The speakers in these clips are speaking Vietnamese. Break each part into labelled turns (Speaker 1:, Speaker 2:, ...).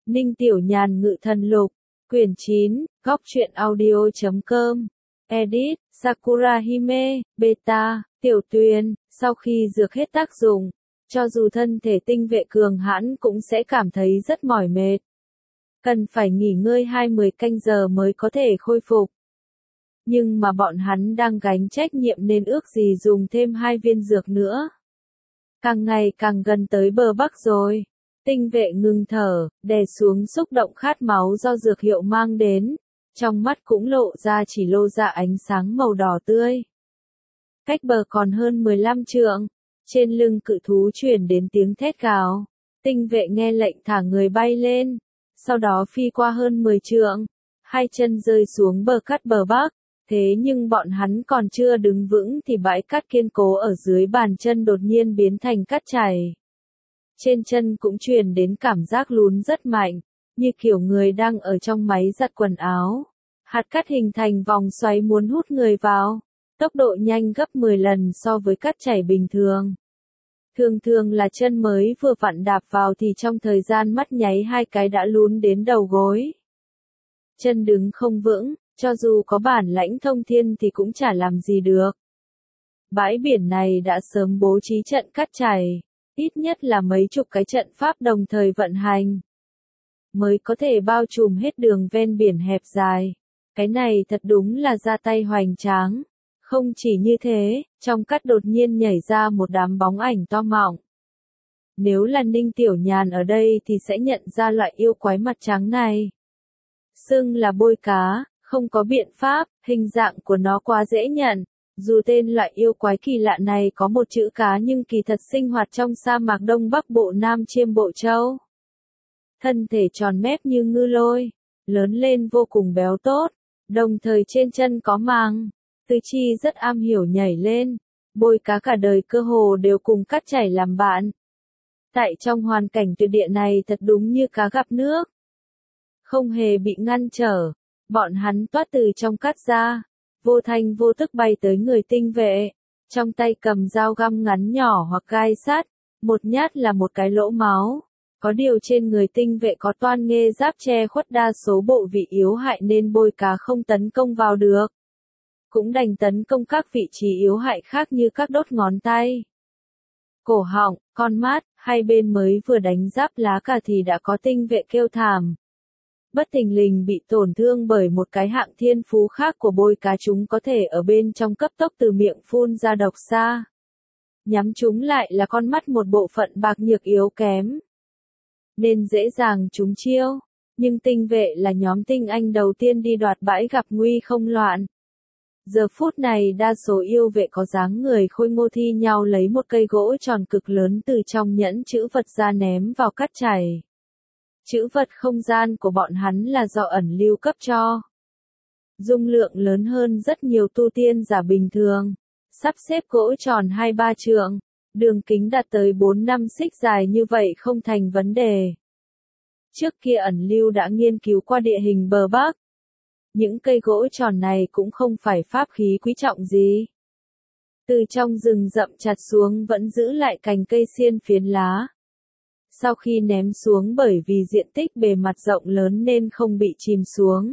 Speaker 1: Ninh Tiểu Nhàn Ngự Thần Lục, quyển 9, góc truyện audio.com, edit, Sakura Hime, beta, Tiểu Tuyền, sau khi dược hết tác dụng, cho dù thân thể tinh vệ cường hãn cũng sẽ cảm thấy rất mỏi mệt. Cần phải nghỉ ngơi 20 canh giờ mới có thể khôi phục. Nhưng mà bọn hắn đang gánh trách nhiệm nên ước gì dùng thêm 2 viên dược nữa. Càng ngày càng gần tới bờ bắc rồi. Tinh vệ ngừng thở, đè xuống xúc động khát máu do dược hiệu mang đến. Trong mắt cũng lộ ra chỉ lô ra ánh sáng màu đỏ tươi. Cách bờ còn hơn 15 trượng. Trên lưng cự thú truyền đến tiếng thét gào. Tinh vệ nghe lệnh thả người bay lên. Sau đó phi qua hơn 10 trượng. Hai chân rơi xuống bờ cát bờ bắc. Thế nhưng bọn hắn còn chưa đứng vững thì bãi cát kiên cố ở dưới bàn chân đột nhiên biến thành cát chảy. Trên chân cũng truyền đến cảm giác lún rất mạnh, như kiểu người đang ở trong máy giặt quần áo. Hạt cát hình thành vòng xoáy muốn hút người vào, tốc độ nhanh gấp 10 lần so với cát chảy bình thường. Thường thường là chân mới vừa vặn đạp vào thì trong thời gian mắt nháy 2 cái đã lún đến đầu gối. Chân đứng không vững, cho dù có bản lãnh thông thiên thì cũng chả làm gì được. Bãi biển này đã sớm bố trí trận cát chảy, ít nhất là mấy chục cái trận pháp đồng thời vận hành, mới có thể bao trùm hết đường ven biển hẹp dài. Cái này thật đúng là ra tay hoành tráng. Không chỉ như thế, trong cát đột nhiên nhảy ra một đám bóng ảnh to mọng. Nếu là Ninh Tiểu Nhàn ở đây thì sẽ nhận ra loại yêu quái mặt trắng này. Xưng là bôi cá, không có biện pháp, hình dạng của nó quá dễ nhận. Dù tên loại yêu quái kỳ lạ này có một chữ cá nhưng kỳ thật sinh hoạt trong sa mạc Đông Bắc Bộ Nam Chiêm Bộ Châu. Thân thể tròn mép như ngư lôi, lớn lên vô cùng béo tốt, đồng thời trên chân có màng, tứ chi rất am hiểu nhảy lên, bôi cá cả đời cơ hồ đều cùng cát chảy làm bạn. Tại trong hoàn cảnh tuyệt địa này thật đúng như cá gặp nước. Không hề bị ngăn trở, bọn hắn toát từ trong cát ra. Vô thanh vô tức bay tới người tinh vệ, trong tay cầm dao găm ngắn nhỏ hoặc gai sắt, một nhát là một cái lỗ máu. Có điều trên người tinh vệ có toan nghê giáp che khuất đa số bộ vị yếu hại nên bôi cá không tấn công vào được. Cũng đành tấn công các vị trí yếu hại khác như các đốt ngón tay, cổ họng, con mắt, hai bên mới vừa đánh giáp lá cà thì đã có tinh vệ kêu thảm. Bất thình lình bị tổn thương bởi một cái hạng thiên phú khác của bôi cá, chúng có thể ở bên trong cấp tốc từ miệng phun ra độc xa. Nhắm chúng lại là con mắt một bộ phận bạc nhược yếu kém, nên dễ dàng trúng chiêu. Nhưng tinh vệ là nhóm tinh anh đầu tiên đi đoạt bãi gặp nguy không loạn. Giờ phút này đa số yêu vệ có dáng người khôi ngô thi nhau lấy một cây gỗ tròn cực lớn từ trong nhẫn chữ vật ra ném vào cát chảy. Chữ vật không gian của bọn hắn là do ẩn lưu cấp cho. Dung lượng lớn hơn rất nhiều tu tiên giả bình thường. Sắp xếp gỗ tròn 2-3 trượng, đường kính đạt tới 4-5 xích dài như vậy không thành vấn đề. Trước kia ẩn lưu đã nghiên cứu qua địa hình bờ Bắc. Những cây gỗ tròn này cũng không phải pháp khí quý trọng gì. Từ trong rừng rậm chặt xuống vẫn giữ lại cành cây xiên phiến lá. Sau khi ném xuống bởi vì diện tích bề mặt rộng lớn nên không bị chìm xuống.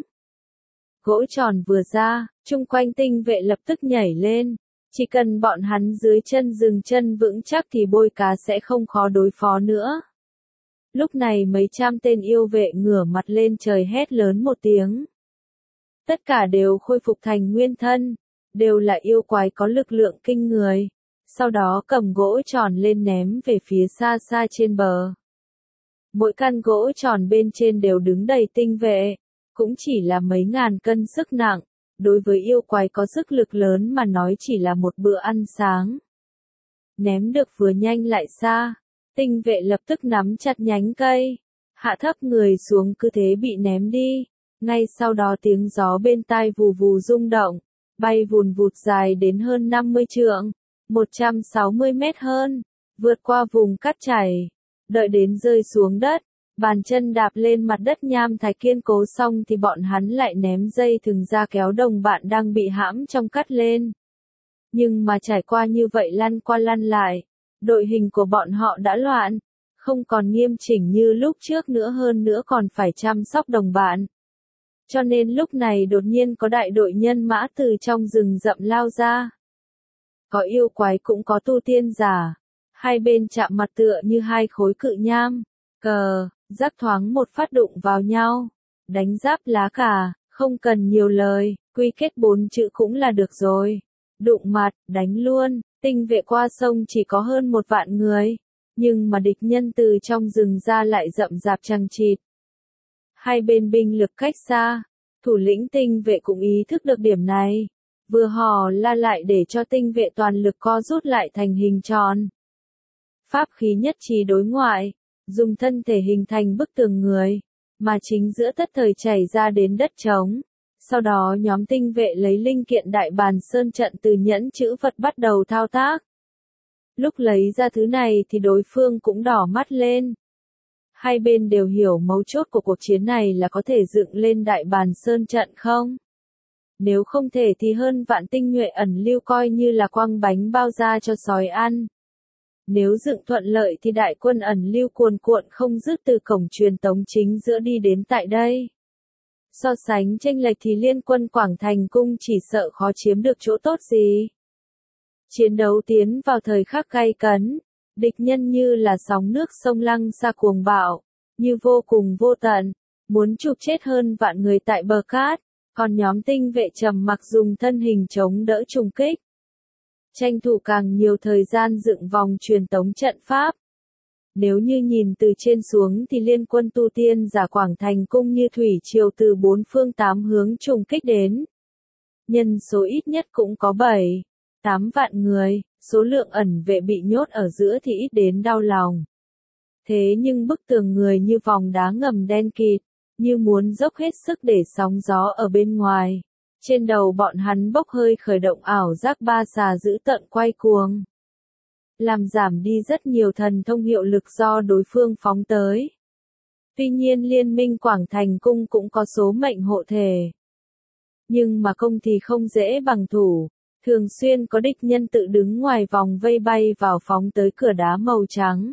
Speaker 1: Gỗ tròn vừa ra, chung quanh tinh vệ lập tức nhảy lên. Chỉ cần bọn hắn dưới chân dừng chân vững chắc thì bôi cá sẽ không khó đối phó nữa. Lúc này mấy trăm tên yêu vệ ngửa mặt lên trời hét lớn một tiếng. Tất cả đều khôi phục thành nguyên thân, đều là yêu quái có lực lượng kinh người. Sau đó cầm gỗ tròn lên ném về phía xa xa trên bờ. Mỗi căn gỗ tròn bên trên đều đứng đầy tinh vệ, cũng chỉ là mấy ngàn cân sức nặng, đối với yêu quái có sức lực lớn mà nói chỉ là một bữa ăn sáng. Ném được vừa nhanh lại xa, tinh vệ lập tức nắm chặt nhánh cây, hạ thấp người xuống cứ thế bị ném đi. Ngay sau đó tiếng gió bên tai vù vù rung động, bay vùn vụt dài đến hơn 50 trượng. 160 mét hơn, vượt qua vùng cát chảy, đợi đến rơi xuống đất, bàn chân đạp lên mặt đất nham thạch kiên cố xong thì bọn hắn lại ném dây thừng ra kéo đồng bạn đang bị hãm trong cát lên. Nhưng mà trải qua như vậy lăn qua lăn lại, đội hình của bọn họ đã loạn, không còn nghiêm chỉnh như lúc trước nữa, hơn nữa còn phải chăm sóc đồng bạn. Cho nên lúc này đột nhiên có đại đội nhân mã từ trong rừng rậm lao ra. Có yêu quái cũng có tu tiên giả. Hai bên chạm mặt tựa như hai khối cự nham. Giác thoáng một phát đụng vào nhau. Đánh giáp lá cà, không cần nhiều lời, quy kết 4 chữ cũng là được rồi. Đụng mặt, đánh luôn, tinh vệ qua sông chỉ có hơn 1 vạn người. Nhưng mà địch nhân từ trong rừng ra lại rậm rạp chằng chịt. Hai bên binh lực cách xa, thủ lĩnh tinh vệ cũng ý thức được điểm này. Vừa hò la lại để cho tinh vệ toàn lực co rút lại thành hình tròn. Pháp khí nhất trí đối ngoại, dùng thân thể hình thành bức tường người, mà chính giữa tất thời chảy ra đến đất trống. Sau đó nhóm tinh vệ lấy linh kiện đại bàn sơn trận từ nhẫn chữ vật bắt đầu thao tác. Lúc lấy ra thứ này thì đối phương cũng đỏ mắt lên. Hai bên đều hiểu mấu chốt của cuộc chiến này là có thể dựng lên đại bàn sơn trận không? Nếu không thể thì hơn vạn tinh nhuệ ẩn lưu coi như là quăng bánh bao ra cho sói ăn. Nếu dựng thuận lợi thì đại quân ẩn lưu cuồn cuộn không dứt từ cổng truyền tống chính giữa đi đến tại đây. So sánh chênh lệch thì liên quân Quảng Thành Cung chỉ sợ khó chiếm được chỗ tốt gì. Chiến đấu tiến vào thời khắc gay cấn, địch nhân như là sóng nước sông lăng xa cuồng bạo, như vô cùng vô tận, muốn chụp chết hơn vạn người tại bờ cát, còn nhóm tinh vệ trầm mặc dùng thân hình chống đỡ trùng kích. Tranh thủ càng nhiều thời gian dựng vòng truyền tống trận pháp. Nếu như nhìn từ trên xuống thì liên quân tu tiên giả Quảng Thành Cung như thủy triều từ 4 phương 8 hướng trùng kích đến. Nhân số ít nhất cũng có 7-8 vạn người, số lượng ẩn vệ bị nhốt ở giữa thì ít đến đau lòng. Thế nhưng bức tường người như vòng đá ngầm đen kịt, như muốn dốc hết sức để sóng gió ở bên ngoài. Trên đầu bọn hắn bốc hơi khởi động ảo giác ba xà dữ tợn quay cuồng. Làm giảm đi rất nhiều thần thông hiệu lực do đối phương phóng tới. Tuy nhiên liên minh Quảng Thành Cung cũng có số mệnh hộ thể. Nhưng mà công thì không dễ bằng thủ, thường xuyên có địch nhân tự đứng ngoài vòng vây bay vào phóng tới cửa đá màu trắng.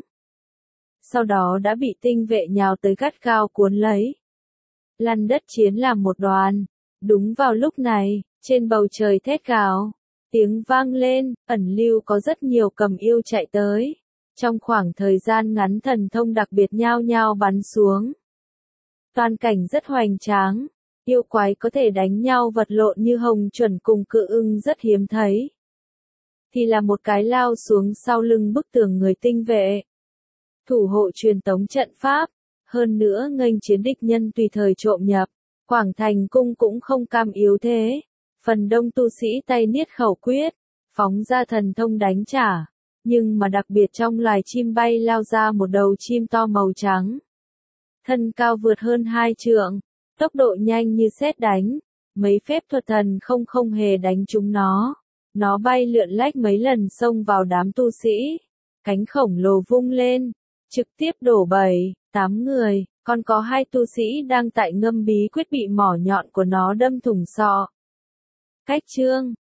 Speaker 1: Sau đó đã bị tinh vệ nhào tới gắt gao cuốn lấy. Lăn đất chiến làm một đoàn. Đúng vào lúc này, trên bầu trời thét gào, tiếng vang lên, ẩn lưu có rất nhiều cầm yêu chạy tới. Trong khoảng thời gian ngắn thần thông đặc biệt nhao nhao bắn xuống. Toàn cảnh rất hoành tráng, yêu quái có thể đánh nhau vật lộn như hồng chuẩn cùng cự ưng rất hiếm thấy. Thì là một cái lao xuống sau lưng bức tường người tinh vệ. Thủ hộ truyền tống trận pháp, hơn nữa nghênh chiến địch nhân tùy thời trộm nhập. Quảng Thành Cung cũng không cam yếu thế. Phần đông tu sĩ tay niết khẩu quyết, phóng ra thần thông đánh trả. Nhưng mà đặc biệt trong loài chim bay lao ra một đầu chim to màu trắng. Thân cao vượt hơn 2 trượng, tốc độ nhanh như sét đánh. Mấy phép thuật thần không hề đánh trúng nó. Nó bay lượn lách mấy lần xông vào đám tu sĩ. Cánh khổng lồ vung lên, trực tiếp đổ 7-8 người. Còn có 2 tu sĩ đang tại ngâm bí quyết bị mỏ nhọn của nó đâm thủng sọ. Cách chương